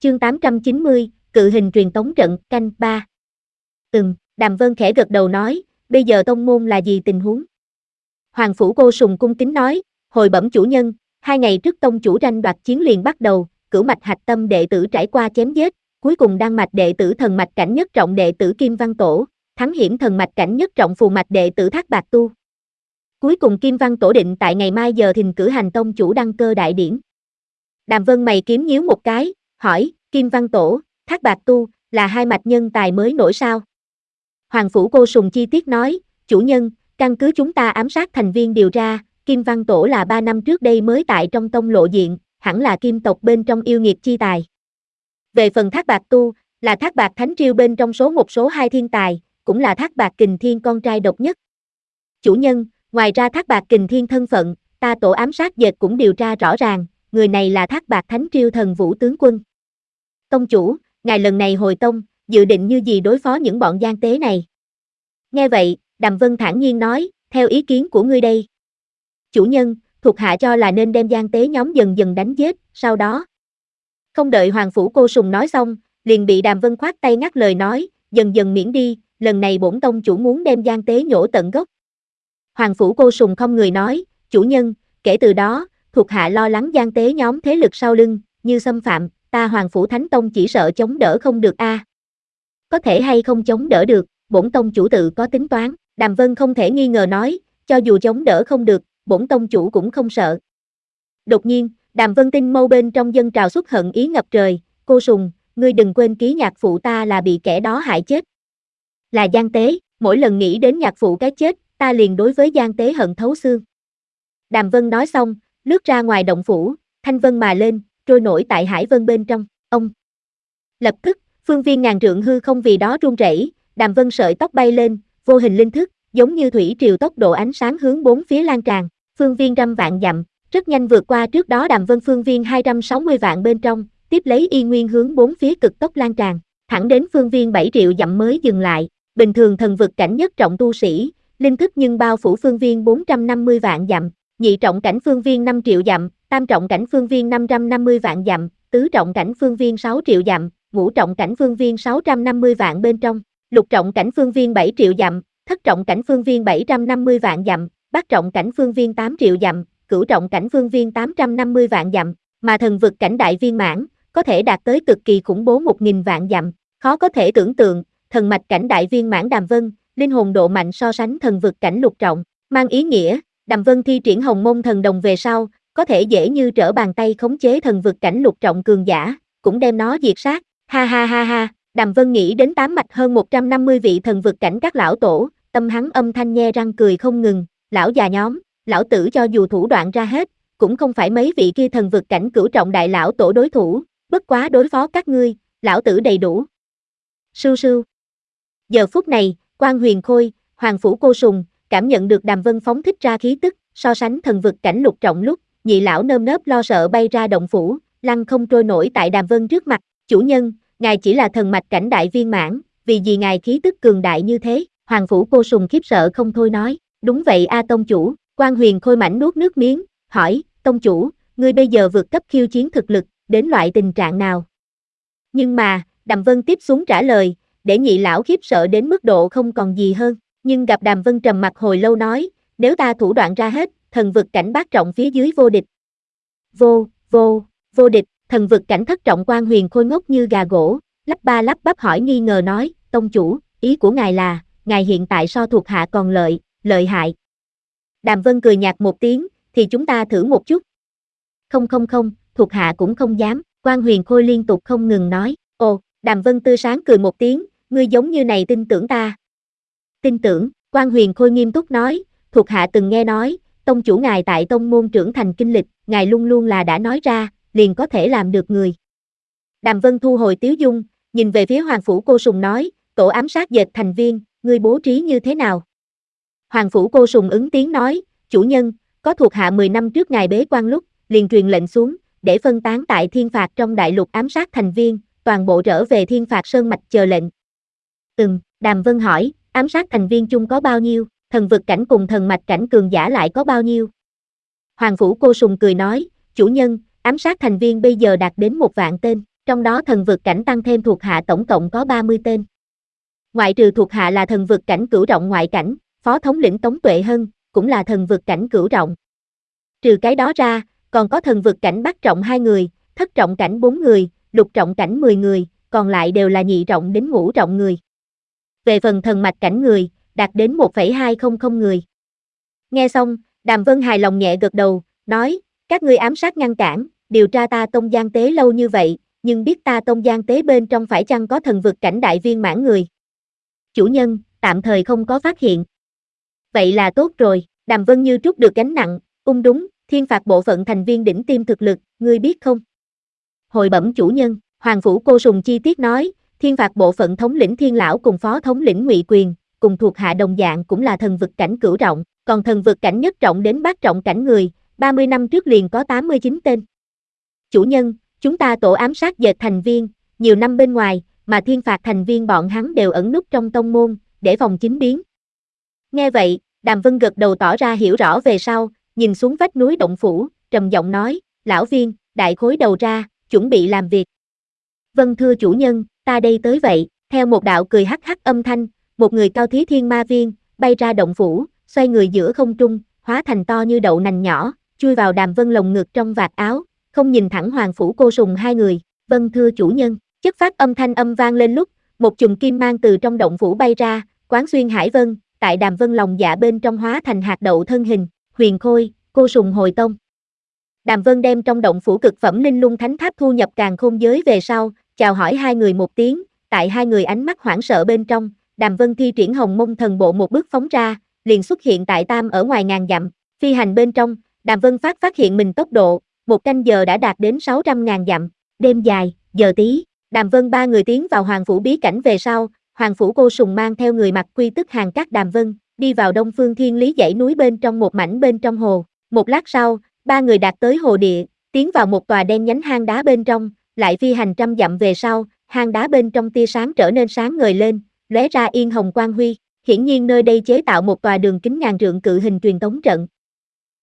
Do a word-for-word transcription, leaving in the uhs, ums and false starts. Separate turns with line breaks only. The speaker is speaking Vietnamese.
Chương tám trăm chín mươi, cự hình truyền tống trận, canh ba. Ừm, Đàm Vân khẽ gật đầu nói, bây giờ tông môn là gì tình huống? Hoàng phủ Cô Sùng cung kính nói, hồi bẩm chủ nhân, hai ngày trước tông chủ tranh đoạt chiến liền bắt đầu, cửu mạch hạch tâm đệ tử trải qua chém giết, cuối cùng đan mạch đệ tử thần mạch cảnh nhất trọng đệ tử Kim Văn Tổ, thắng hiểm thần mạch cảnh nhất trọng phù mạch đệ tử Thác Bạt Tu. Cuối cùng Kim Văn Tổ định tại ngày mai giờ thìn cử hành tông chủ đăng cơ đại điển. Đàm Vân mày kiếm nhíu một cái, hỏi, Kim Văn Tổ, Thác Bạt Tu, là hai mạch nhân tài mới nổi sao? Hoàng phủ Cô Sùng chi tiết nói, chủ nhân, căn cứ chúng ta ám sát thành viên điều tra, Kim Văn Tổ là ba năm trước đây mới tại trong tông lộ diện, hẳn là kim tộc bên trong yêu nghiệt chi tài. Về phần Thác Bạt Tu, là Thác Bạt Thánh Triêu bên trong số một số hai thiên tài, cũng là Thác Bạt Kình Thiên con trai độc nhất. Chủ nhân, ngoài ra Thác Bạt Kình Thiên thân phận, ta tổ ám sát dệt cũng điều tra rõ ràng, người này là Thác Bạt Thánh Triêu thần vũ tướng quân. Tông chủ, ngài lần này hồi tông, dự định như gì đối phó những bọn gian tế này? Nghe vậy, Đàm Vân thản nhiên nói, theo ý kiến của ngươi đây. Chủ nhân, thuộc hạ cho là nên đem gian tế nhóm dần dần đánh giết, sau đó. Không đợi Hoàng phủ Cô Sùng nói xong, liền bị Đàm Vân khoát tay ngắt lời nói, dần dần miễn đi, lần này bổn tông chủ muốn đem gian tế nhổ tận gốc. Hoàng phủ Cô Sùng không người nói, chủ nhân, kể từ đó, thuộc hạ lo lắng gian tế nhóm thế lực sau lưng, như xâm phạm, ta Hoàng phủ Thánh Tông chỉ sợ chống đỡ không được a. À. Có thể hay không chống đỡ được, bổn tông chủ tự có tính toán. Đàm Vân không thể nghi ngờ nói, cho dù chống đỡ không được, bổn tông chủ cũng không sợ. Đột nhiên, Đàm Vân tinh mâu bên trong dân trào xuất hận ý ngập trời, Cô Sùng, ngươi đừng quên ký nhạc phụ ta là bị kẻ đó hại chết. Là gian tế, mỗi lần nghĩ đến nhạc phụ cái chết, ta liền đối với gian tế hận thấu xương. Đàm Vân nói xong, lướt ra ngoài động phủ, thanh vân mà lên, trôi nổi tại hải vân bên trong, ông. Lập tức, phương viên ngàn trượng hư không vì đó run rẩy, Đàm Vân sợi tóc bay lên, vô hình linh thức, giống như thủy triều tốc độ ánh sáng hướng bốn phía lan tràn, phương viên trăm vạn dặm, rất nhanh vượt qua trước đó Đàm Vân phương viên hai trăm sáu mươi vạn bên trong, tiếp lấy y nguyên hướng bốn phía cực tốc lan tràn, thẳng đến phương viên bảy triệu dặm mới dừng lại. Bình thường thần vực cảnh nhất trọng tu sĩ, linh thức nhưng bao phủ phương viên bốn trăm năm mươi vạn dặm, nhị trọng cảnh phương viên năm triệu dặm, tam trọng cảnh phương viên năm trăm năm mươi vạn dặm, tứ trọng cảnh phương viên sáu triệu dặm, ngũ trọng cảnh phương viên sáu trăm năm mươi vạn bên trong, lục trọng cảnh phương viên bảy triệu dặm, thất trọng cảnh phương viên bảy trăm năm mươi vạn dặm, bát trọng cảnh phương viên tám triệu dặm, cửu trọng cảnh phương viên tám trăm năm mươi vạn dặm, mà thần vực cảnh đại viên mãn, có thể đạt tới cực kỳ khủng bố một nghìn vạn dặm, khó có thể tưởng tượng, thần mạch cảnh đại viên mãn Đàm Vân, linh hồn độ mạnh so sánh thần vực cảnh lục trọng, mang ý nghĩa, Đàm Vân thi triển Hồng Môn thần đồng về sau, có thể dễ như trở bàn tay khống chế thần vực cảnh lục trọng cường giả, cũng đem nó diệt sát, ha ha ha ha, Đàm Vân nghĩ đến tám mạch hơn một trăm năm mươi vị thần vực cảnh các lão tổ, tâm hắn âm thanh nhe răng cười không ngừng, lão già nhóm, lão tử cho dù thủ đoạn ra hết, cũng không phải mấy vị kia thần vực cảnh cửu trọng đại lão tổ đối thủ, bất quá đối phó các ngươi, lão tử đầy đủ. Sưu sưu. Giờ phút này, Quan Huyền Khôi, Hoàng phủ Cô Sùng, cảm nhận được Đàm Vân phóng thích ra khí tức, so sánh thần vực cảnh lục trọng lúc, nhị lão nơm nớp lo sợ bay ra động phủ, lăng không trôi nổi tại Đàm Vân trước mặt, chủ nhân, ngài chỉ là thần mạch cảnh đại viên mãn, vì gì ngài khí tức cường đại như thế? Hoàng phủ Cô Sùng khiếp sợ không thôi nói, đúng vậy a tông chủ. Quan Huyền Khôi mảnh nuốt nước miếng, hỏi, tông chủ, ngươi bây giờ vượt cấp khiêu chiến thực lực, đến loại tình trạng nào? Nhưng mà, Đàm Vân tiếp xuống trả lời, để nhị lão khiếp sợ đến mức độ không còn gì hơn, nhưng gặp Đàm Vân trầm mặt hồi lâu nói, nếu ta thủ đoạn ra hết, thần vực cảnh bát trọng phía dưới vô địch. Vô, vô, vô địch, thần vực cảnh thất trọng. Quan Huyền Khôi ngốc như gà gỗ, lắp ba lắp bắp hỏi nghi ngờ nói, tông chủ, ý của ngài là, ngài hiện tại so thuộc hạ còn lợi, lợi hại. Đàm Vân cười nhạt một tiếng, thì chúng ta thử một chút. Không không không, thuộc hạ cũng không dám, Quan Huyền Khôi liên tục không ngừng nói, ồ, Đàm Vân tươi sáng cười một tiếng, ngươi giống như này tin tưởng ta. Tin tưởng, Quan Huyền Khôi nghiêm túc nói, thuộc hạ từng nghe nói, tông chủ ngài tại tông môn trưởng thành kinh lịch, ngài luôn luôn là đã nói ra, liền có thể làm được người. Đàm Vân thu hồi tiếu dung, nhìn về phía Hoàng phủ Cô Sùng nói, tổ ám sát dệt thành viên, ngươi bố trí như thế nào? Hoàng phủ Cô Sùng ứng tiếng nói, chủ nhân, có thuộc hạ mười năm trước ngài bế quan lúc, liền truyền lệnh xuống, để phân tán tại thiên phạt trong đại lục ám sát thành viên, toàn bộ trở về thiên phạt sơn mạch chờ lệnh. Ừm, Đàm Vân hỏi, ám sát thành viên chung có bao nhiêu, thần vực cảnh cùng thần mạch cảnh cường giả lại có bao nhiêu? Hoàng phủ Cô Sùng cười nói, chủ nhân, ám sát thành viên bây giờ đạt đến một vạn tên, trong đó thần vực cảnh tăng thêm thuộc hạ tổng cộng có ba mươi tên. Ngoại trừ thuộc hạ là thần vực cảnh cửu trọng ngoại cảnh, phó thống lĩnh Tống Tuệ Hân, cũng là thần vực cảnh cửu trọng. Trừ cái đó ra, còn có thần vực cảnh bát trọng hai người, thất trọng cảnh bốn người, lục trọng cảnh mười người, còn lại đều là nhị trọng đến ngũ trọng người. Về phần thần mạch cảnh người, đạt đến một phẩy hai không không người. Nghe xong, Đàm Vân hài lòng nhẹ gật đầu, nói, các ngươi ám sát ngăn cản, điều tra ta Tông Giang Tế lâu như vậy, nhưng biết ta Tông Giang Tế bên trong phải chăng có thần vực cảnh đại viên mãn người? Chủ nhân, tạm thời không có phát hiện. Vậy là tốt rồi, Đàm Vân như trút được gánh nặng, ung đúng, thiên phạt bộ phận thành viên đỉnh tiêm thực lực, ngươi biết không? Hồi bẩm chủ nhân, Hoàng Phủ Cô Sùng chi tiết nói, thiên phạt bộ phận thống lĩnh Thiên Lão cùng phó thống lĩnh Ngụy Quyền, cùng thuộc hạ đồng dạng cũng là thần vực cảnh cửu trọng, còn thần vực cảnh nhất trọng đến bát trọng cảnh người, ba mươi năm trước liền có tám mươi chín tên. Chủ nhân, chúng ta tổ ám sát dệt thành viên, nhiều năm bên ngoài, mà thiên phạt thành viên bọn hắn đều ẩn núp trong tông môn, để phòng chính biến. Nghe vậy, Đàm Vân gật đầu tỏ ra hiểu rõ về sau, nhìn xuống vách núi động phủ, trầm giọng nói, lão viên, đại khối đầu ra, chuẩn bị làm việc. Vâng thưa chủ nhân, ta đây tới vậy, theo một đạo cười hắc hắc âm thanh, một người cao thí thiên ma viên, bay ra động phủ, xoay người giữa không trung, hóa thành to như đậu nành nhỏ, chui vào Đàm Vân lồng ngực trong vạt áo, không nhìn thẳng Hoàng Phủ Cô Sùng hai người, vâng thưa chủ nhân, chất phát âm thanh âm vang lên lúc, một chùm kim mang từ trong động phủ bay ra, quán xuyên hải vân, tại Đàm Vân lòng dạ bên trong hóa thành hạt đậu thân hình, Huyền Khôi, Cô Sùng hồi tông. Đàm Vân đem trong động phủ cực phẩm linh lung thánh tháp thu nhập càn khôn giới về sau, chào hỏi hai người một tiếng, tại hai người ánh mắt hoảng sợ bên trong, Đàm Vân thi triển hồng mông thần bộ một bước phóng ra, liền xuất hiện tại tam ở ngoài ngàn dặm, phi hành bên trong, Đàm Vân phát phát hiện mình tốc độ, một canh giờ đã đạt đến sáu trăm ngàn dặm, đêm dài, giờ tí, Đàm Vân ba người tiến vào Hoàng Phủ bí cảnh về sau, Hoàng Phủ Cô Sùng mang theo người mặc quy tức hàng các Đàm Vân, đi vào Đông Phương Thiên Lý dãy núi bên trong một mảnh bên trong hồ, một lát sau, ba người đạt tới hồ địa, tiến vào một tòa đen nhánh hang đá bên trong, lại phi hành trăm dặm về sau, hang đá bên trong tia sáng trở nên sáng ngời lên, lóe ra yên hồng quang huy, hiển nhiên nơi đây chế tạo một tòa đường kính ngàn trượng cự hình truyền tống trận.